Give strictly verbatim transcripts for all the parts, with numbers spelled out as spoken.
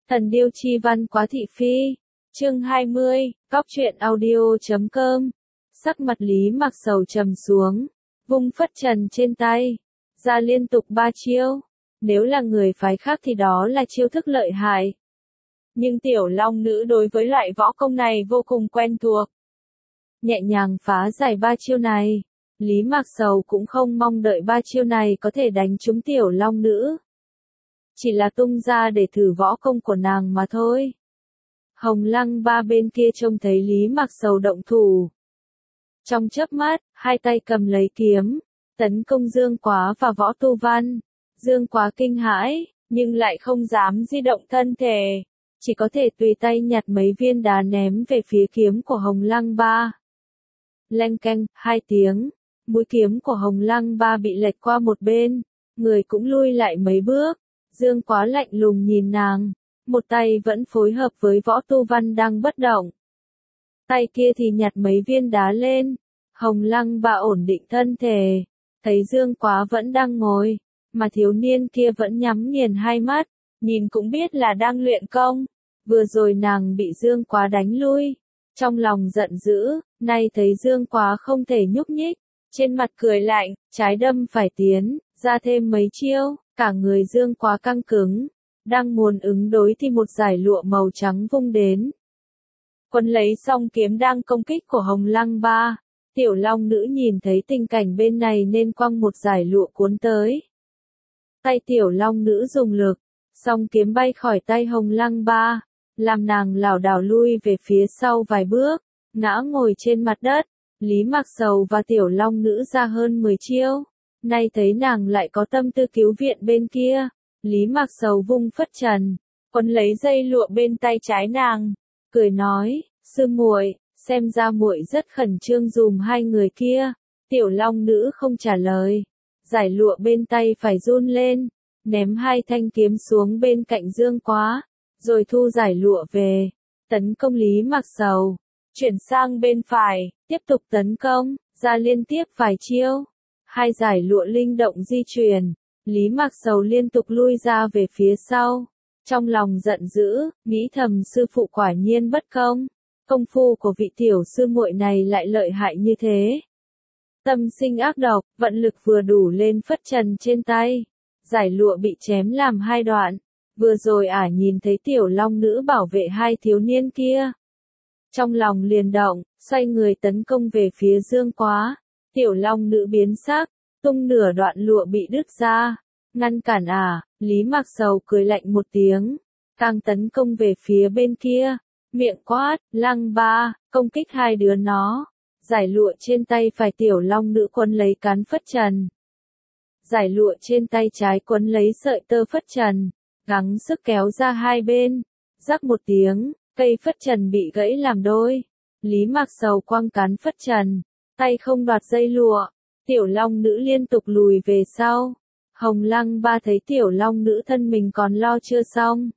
Thần điêu chi văn quá thị phi. Chương hai mươi, Cóc truyện audio chấm com. Sắc mặt Lý Mạc Sầu trầm xuống, vung phất trần trên tay, ra liên tục ba chiêu. Nếu là người phái khác thì đó là chiêu thức lợi hại. Nhưng tiểu long nữ đối với loại võ công này vô cùng quen thuộc. Nhẹ nhàng phá giải ba chiêu này, Lý Mạc Sầu cũng không mong đợi ba chiêu này có thể đánh trúng tiểu long nữ. Chỉ là tung ra để thử võ công của nàng mà thôi. Hồng Lăng Ba bên kia trông thấy Lý Mạc Sầu động thủ. Trong chớp mắt, hai tay cầm lấy kiếm, tấn công Dương Quá và Võ Tu Văn. Dương Quá kinh hãi, nhưng lại không dám di động thân thể, chỉ có thể tùy tay nhặt mấy viên đá ném về phía kiếm của Hồng Lăng Ba. Leng keng, hai tiếng, mũi kiếm của Hồng Lăng Ba bị lệch qua một bên, người cũng lui lại mấy bước. Dương Quá lạnh lùng nhìn nàng, một tay vẫn phối hợp với Võ Tu Văn đang bất động. Tay kia thì nhặt mấy viên đá lên. Hồng Lăng Ba ổn định thân thể, thấy Dương Quá vẫn đang ngồi, mà thiếu niên kia vẫn nhắm nghiền hai mắt, nhìn cũng biết là đang luyện công. Vừa rồi nàng bị Dương Quá đánh lui, trong lòng giận dữ, nay thấy Dương Quá không thể nhúc nhích, trên mặt cười lạnh, trái đâm phải tiến, ra thêm mấy chiêu, cả người Dương Quá căng cứng, đang muốn ứng đối thì một dải lụa màu trắng vung đến. Quân lấy xong kiếm đang công kích của Hồng Lăng Ba, tiểu long nữ nhìn thấy tình cảnh bên này nên quăng một dải lụa cuốn tới. Tay tiểu long nữ dùng lực, song kiếm bay khỏi tay Hồng Lăng Ba, làm nàng lảo đảo lui về phía sau vài bước, ngã ngồi trên mặt đất. Lý Mạc Sầu và tiểu long nữ ra hơn mười chiêu, nay thấy nàng lại có tâm tư cứu viện bên kia, Lý Mạc Sầu vung phất trần, quấn lấy dây lụa bên tay trái nàng, cười nói, sư muội, xem ra muội rất khẩn trương dùm hai người kia. Tiểu long nữ không trả lời, dải lụa bên tay phải run lên, ném hai thanh kiếm xuống bên cạnh Dương Quá, rồi thu dải lụa về, tấn công Lý Mạc Sầu. Chuyển sang bên phải, tiếp tục tấn công, ra liên tiếp vài chiêu. Hai dải lụa linh động di chuyển, Lý Mạc Sầu liên tục lui ra về phía sau. Trong lòng giận dữ, nghĩ thầm sư phụ quả nhiên bất công. Công phu của vị tiểu sư muội này lại lợi hại như thế. Tâm sinh ác độc, vận lực vừa đủ lên phất trần trên tay. Dải lụa bị chém làm hai đoạn. Vừa rồi ả nhìn thấy tiểu long nữ bảo vệ hai thiếu niên kia. Trong lòng liền động, xoay người tấn công về phía Dương Quá. Tiểu long nữ biến sắc, tung nửa đoạn lụa bị đứt ra. Ngăn cản ả, Lý Mạc Sầu cười lạnh một tiếng, càng tấn công về phía bên kia. Miệng quát, Lăng Ba, công kích hai đứa nó. Dải lụa trên tay phải tiểu long nữ quấn lấy cán phất trần. Dải lụa trên tay trái quấn lấy sợi tơ phất trần, gắng sức kéo ra hai bên. Rắc một tiếng, cây phất trần bị gãy làm đôi. Lý Mạc Sầu quăng cán phất trần, tay không đoạt dây lụa. Tiểu long nữ liên tục lùi về sau. Hồng Lăng Ba thấy tiểu long nữ thân mình còn lo chưa xong,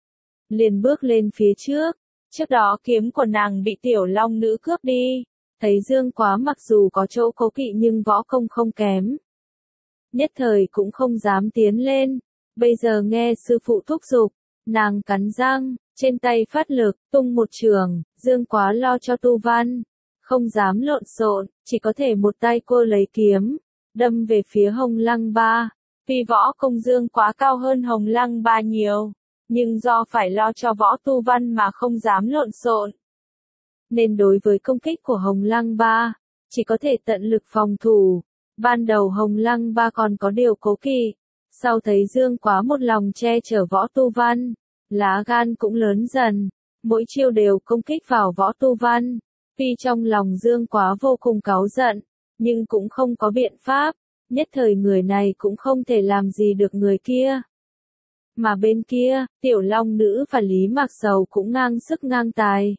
liền bước lên phía trước. Trước đó kiếm của nàng bị tiểu long nữ cướp đi. Thấy Dương Quá mặc dù có chỗ cố kỵ nhưng võ công không kém, nhất thời cũng không dám tiến lên. Bây giờ nghe sư phụ thúc giục, nàng cắn răng, trên tay phát lực, tung một chưởng. Dương Quá lo cho Tu Văn, không dám lộn xộn, chỉ có thể một tay cô lấy kiếm, đâm về phía Hồng Lăng Ba. Vì võ công Dương Quá cao hơn Hồng Lăng Ba nhiều, nhưng do phải lo cho Võ Tu Văn mà không dám lộn xộn, nên đối với công kích của Hồng Lăng Ba, chỉ có thể tận lực phòng thủ. Ban đầu Hồng Lăng Ba còn có điều cố kỵ, sau thấy Dương Quá một lòng che chở Võ Tu Văn, lá gan cũng lớn dần, mỗi chiêu đều công kích vào Võ Tu Văn. Tuy trong lòng Dương Quá vô cùng cáu giận, nhưng cũng không có biện pháp, nhất thời người này cũng không thể làm gì được người kia. Mà bên kia, tiểu long nữ và Lý Mạc Sầu cũng ngang sức ngang tài.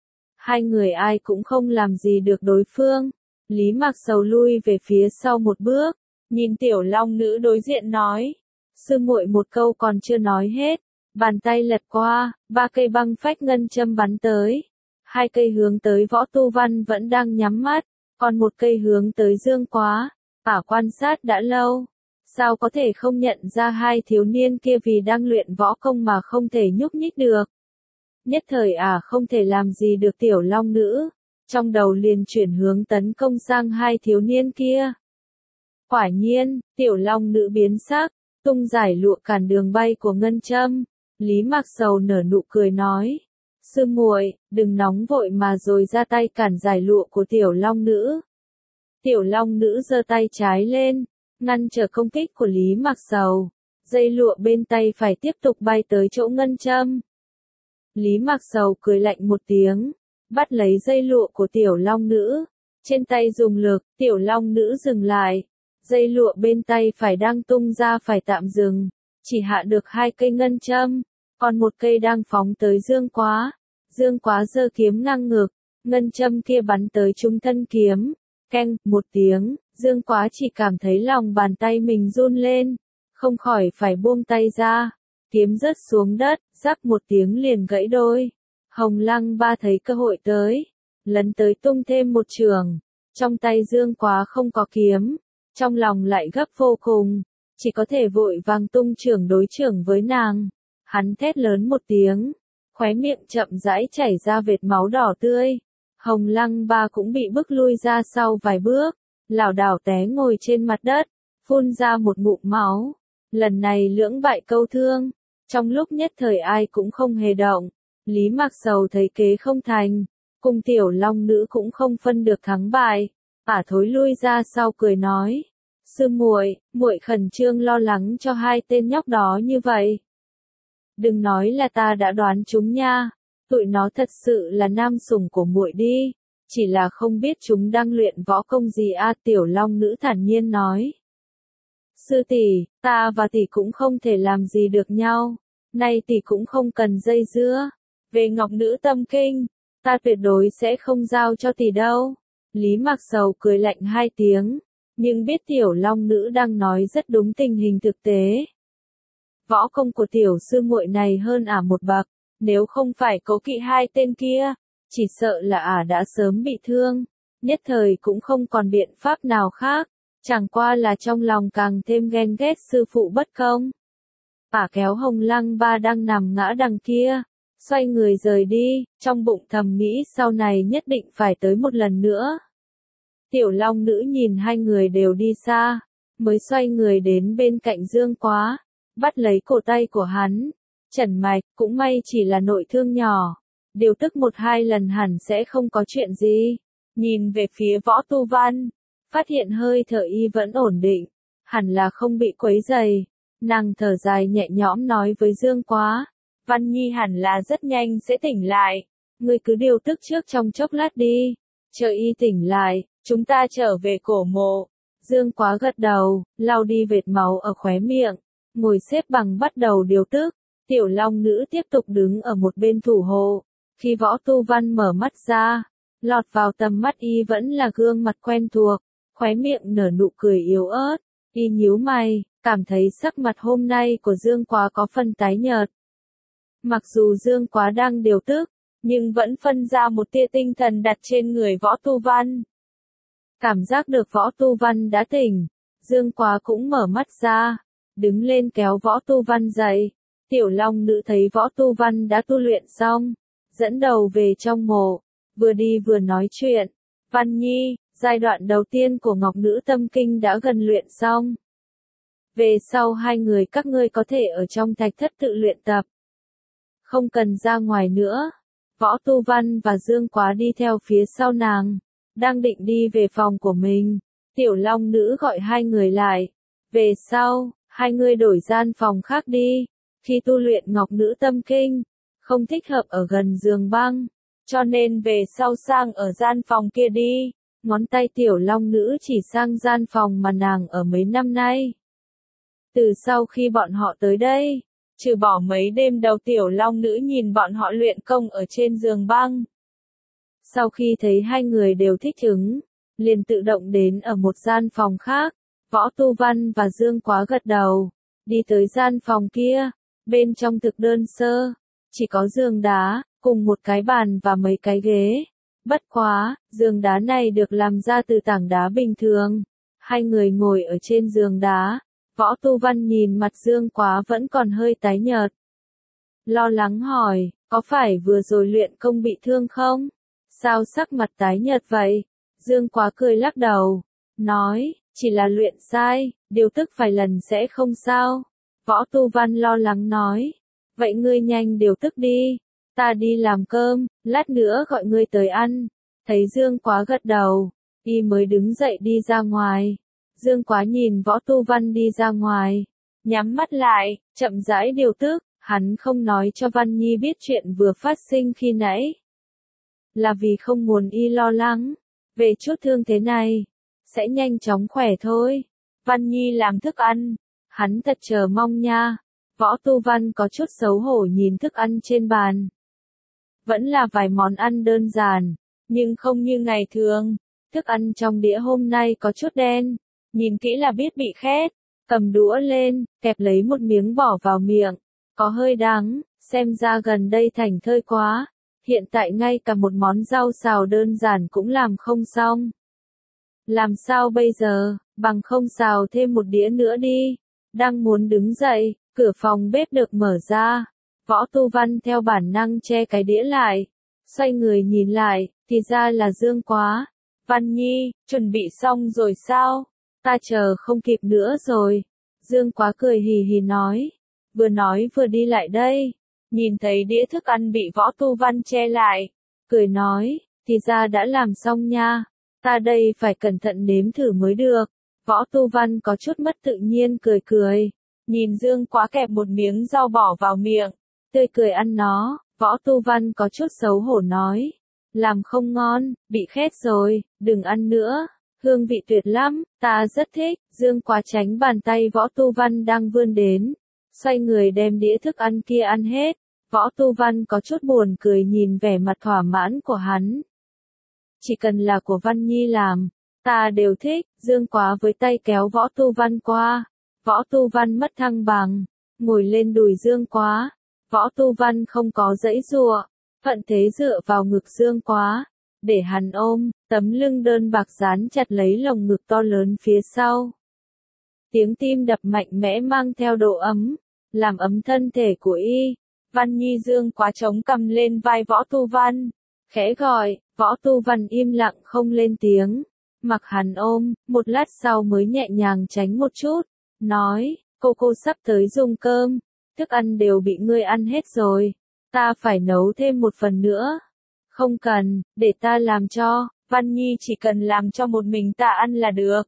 Hai người ai cũng không làm gì được đối phương. Lý Mạc Sầu lui về phía sau một bước, nhìn tiểu long nữ đối diện nói, sư muội một câu còn chưa nói hết, bàn tay lật qua, ba cây băng phách ngân châm bắn tới. Hai cây hướng tới Võ Tu Văn vẫn đang nhắm mắt, còn một cây hướng tới Dương Quá. Ả quan sát đã lâu, Sao có thể không nhận ra hai thiếu niên kia vì đang luyện võ công mà không thể nhúc nhích được. Nhất thời à không thể làm gì được tiểu long nữ, trong đầu liền chuyển hướng tấn công sang hai thiếu niên kia. Quả nhiên, tiểu long nữ biến sắc, tung giải lụa cản đường bay của ngân châm. Lý Mạc Sầu nở nụ cười nói, sư muội, đừng nóng vội mà rồi ra tay cản giải lụa của tiểu long nữ. Tiểu long nữ giơ tay trái lên, ngăn trở công kích của Lý Mạc Sầu, dây lụa bên tay phải tiếp tục bay tới chỗ ngân châm. Lý Mạc Sầu cười lạnh một tiếng, bắt lấy dây lụa của tiểu long nữ, trên tay dùng lực, tiểu long nữ dừng lại, dây lụa bên tay phải đang tung ra phải tạm dừng, chỉ hạ được hai cây ngân châm, còn một cây đang phóng tới Dương Quá. Dương Quá giơ kiếm ngang ngực, ngân châm kia bắn tới trung thân kiếm, keng một tiếng, Dương Quá chỉ cảm thấy lòng bàn tay mình run lên, không khỏi phải buông tay ra, kiếm rớt xuống đất, rắc một tiếng liền gãy đôi. Hồng Lăng Ba thấy cơ hội tới, lấn tới tung thêm một chưởng, trong tay Dương Quá không có kiếm, trong lòng lại gấp vô cùng, chỉ có thể vội vàng tung chưởng đối chưởng với nàng. Hắn thét lớn một tiếng, khóe miệng chậm rãi chảy ra vệt máu đỏ tươi. Hồng Lăng Ba cũng bị bức lui ra sau vài bước, lảo đảo té ngồi trên mặt đất, phun ra một ngụm máu. Lần này lưỡng bại câu thương, trong lúc nhất thời ai cũng không hề động. Lý Mạc Sầu thấy kế không thành, cùng tiểu long nữ cũng không phân được thắng bại, ả thối lui ra sau cười nói, sư muội, muội khẩn trương lo lắng cho hai tên nhóc đó như vậy. Đừng nói là ta đã đoán chúng nha, tụi nó thật sự là nam sủng của muội đi, chỉ là không biết chúng đang luyện võ công gì a. Tiểu long nữ thản nhiên nói. Sư tỷ, ta và tỷ cũng không thể làm gì được nhau, nay tỷ cũng không cần dây dưa. Về ngọc nữ tâm kinh, ta tuyệt đối sẽ không giao cho tỷ đâu. Lý Mạc Sầu cười lạnh hai tiếng, nhưng biết tiểu long nữ đang nói rất đúng tình hình thực tế. Võ công của tiểu sư muội này hơn ả một bậc, nếu không phải cố kỵ hai tên kia, chỉ sợ là ả đã sớm bị thương, nhất thời cũng không còn biện pháp nào khác, chẳng qua là trong lòng càng thêm ghen ghét sư phụ bất công. Ả kéo Hồng Lăng Ba đang nằm ngã đằng kia, xoay người rời đi, trong bụng thầm nghĩ sau này nhất định phải tới một lần nữa. Tiểu long nữ nhìn hai người đều đi xa, mới xoay người đến bên cạnh Dương Quá, bắt lấy cổ tay của hắn, chẩn mạch, cũng may chỉ là nội thương nhỏ, điều tức một hai lần hẳn sẽ không có chuyện gì. Nhìn về phía Võ Tu Văn, phát hiện hơi thở y vẫn ổn định, hẳn là không bị quấy rầy, nàng thở dài nhẹ nhõm nói với Dương Quá, Văn Nhi hẳn là rất nhanh sẽ tỉnh lại, ngươi cứ điều tức trước trong chốc lát đi, chờ y tỉnh lại, chúng ta trở về cổ mộ. Dương Quá gật đầu, lau đi vệt máu ở khóe miệng, ngồi xếp bằng bắt đầu điều tức. Tiểu long nữ tiếp tục đứng ở một bên thủ hộ. Khi Võ Tu Văn mở mắt ra, lọt vào tầm mắt y vẫn là gương mặt quen thuộc, khóe miệng nở nụ cười yếu ớt. Y nhíu mày, cảm thấy sắc mặt hôm nay của Dương Quá có phần tái nhợt. Mặc dù Dương Quá đang điều tức, nhưng vẫn phân ra một tia tinh thần đặt trên người Võ Tu Văn. Cảm giác được Võ Tu Văn đã tỉnh, Dương Quá cũng mở mắt ra, đứng lên kéo Võ Tu Văn dậy. Tiểu long nữ thấy Võ Tu Văn đã tu luyện xong, dẫn đầu về trong mộ, vừa đi vừa nói chuyện. Văn Nhi, giai đoạn đầu tiên của Ngọc Nữ Tâm Kinh đã gần luyện xong. Về sau hai người các ngươi có thể ở trong thạch thất tự luyện tập, không cần ra ngoài nữa. Võ Tu Văn và Dương Quá đi theo phía sau nàng, đang định đi về phòng của mình. Tiểu long nữ gọi hai người lại. Về sau, hai người đổi gian phòng khác đi. Khi tu luyện Ngọc Nữ Tâm Kinh, không thích hợp ở gần giường băng, cho nên về sau sang ở gian phòng kia đi. Ngón tay tiểu long nữ chỉ sang gian phòng mà nàng ở mấy năm nay. Từ sau khi bọn họ tới đây, trừ bỏ mấy đêm đầu tiểu long nữ nhìn bọn họ luyện công ở trên giường băng. Sau khi thấy hai người đều thích ứng, liền tự động đến ở một gian phòng khác. Võ Tu Văn và Dương Quá gật đầu, đi tới gian phòng kia. Bên trong thực đơn sơ, chỉ có giường đá, cùng một cái bàn và mấy cái ghế. Bất quá, giường đá này được làm ra từ tảng đá bình thường. Hai người ngồi ở trên giường đá, Võ Tu Văn nhìn mặt Dương Quá vẫn còn hơi tái nhợt. Lo lắng hỏi, có phải vừa rồi luyện công bị thương không? Sao sắc mặt tái nhợt vậy? Dương Quá cười lắc đầu, nói, chỉ là luyện sai, điều tức vài lần sẽ không sao. Võ Tu Văn lo lắng nói, vậy ngươi nhanh điều tức đi, ta đi làm cơm, lát nữa gọi ngươi tới ăn. Thấy Dương Quá gật đầu, y mới đứng dậy đi ra ngoài. Dương Quá nhìn Võ Tu Văn đi ra ngoài, nhắm mắt lại, chậm rãi điều tức, hắn không nói cho Văn Nhi biết chuyện vừa phát sinh khi nãy. Là vì không muốn y lo lắng, về chút thương thế này, sẽ nhanh chóng khỏe thôi. Văn Nhi làm thức ăn, hắn thật chờ mong nha. Võ Tu Văn có chút xấu hổ nhìn thức ăn trên bàn. Vẫn là vài món ăn đơn giản, nhưng không như ngày thường. Thức ăn trong đĩa hôm nay có chút đen, nhìn kỹ là biết bị khét. Cầm đũa lên, kẹp lấy một miếng bỏ vào miệng, có hơi đắng, xem ra gần đây thành thơi quá. Hiện tại ngay cả một món rau xào đơn giản cũng làm không xong. Làm sao bây giờ, bằng không xào thêm một đĩa nữa đi. Đang muốn đứng dậy, cửa phòng bếp được mở ra. Võ Tu Văn theo bản năng che cái đĩa lại. Xoay người nhìn lại, thì ra là Dương Quá. Văn Nhi, chuẩn bị xong rồi sao? Ta chờ không kịp nữa rồi. Dương Quá cười hì hì nói. Vừa nói vừa đi lại đây. Nhìn thấy đĩa thức ăn bị Võ Tu Văn che lại. Cười nói, thì ra đã làm xong nha. Ta đây phải cẩn thận nếm thử mới được. Võ Tu Văn có chút mất tự nhiên cười cười. Nhìn Dương Quá kẹp một miếng rau bỏ vào miệng. Tươi cười ăn nó, Võ Tu Văn có chút xấu hổ nói. Làm không ngon, bị khét rồi, đừng ăn nữa. Hương vị tuyệt lắm, ta rất thích. Dương Quá tránh bàn tay Võ Tu Văn đang vươn đến. Xoay người đem đĩa thức ăn kia ăn hết. Võ Tu Văn có chút buồn cười nhìn vẻ mặt thỏa mãn của hắn. Chỉ cần là của Văn Nhi làm, ta đều thích. Dương Quá với tay kéo Võ Tu Văn qua. Võ Tu Văn mất thăng bằng, ngồi lên đùi Dương Quá. Võ Tu Văn không có giãy giụa, thuận thế dựa vào ngực Dương Quá, để hắn ôm, tấm lưng đơn bạc dán chặt lấy lồng ngực to lớn phía sau. Tiếng tim đập mạnh mẽ mang theo độ ấm, làm ấm thân thể của y. Văn Nhi Dương Quá chống cằm lên vai Võ Tu Văn, khẽ gọi. Võ Tu Văn im lặng không lên tiếng, mặc hắn ôm, một lát sau mới nhẹ nhàng tránh một chút, nói, cô cô sắp tới dùng cơm, thức ăn đều bị ngươi ăn hết rồi, ta phải nấu thêm một phần nữa. Không cần, để ta làm cho, Văn Nhi chỉ cần làm cho một mình ta ăn là được.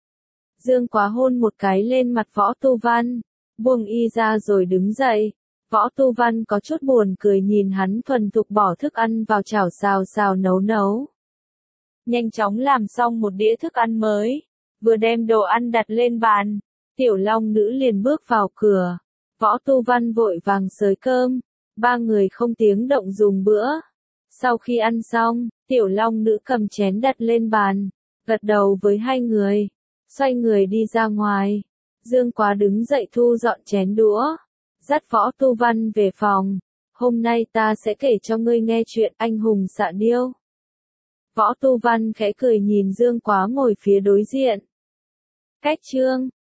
Dương Quá hôn một cái lên mặt Võ Tu Văn, buông y ra rồi đứng dậy. Võ Tu Văn có chút buồn cười nhìn hắn thuần thục bỏ thức ăn vào chảo xào xào nấu nấu. Nhanh chóng làm xong một đĩa thức ăn mới, vừa đem đồ ăn đặt lên bàn, Tiểu Long Nữ liền bước vào cửa. Võ Tu Văn vội vàng xới cơm, ba người không tiếng động dùng bữa. Sau khi ăn xong, Tiểu Long Nữ cầm chén đặt lên bàn, gật đầu với hai người, xoay người đi ra ngoài. Dương Quá đứng dậy thu dọn chén đũa, dắt Võ Tu Văn về phòng. Hôm nay ta sẽ kể cho ngươi nghe chuyện anh hùng xạ điêu. Võ Tu Văn khẽ cười nhìn Dương Quá ngồi phía đối diện. Cách chương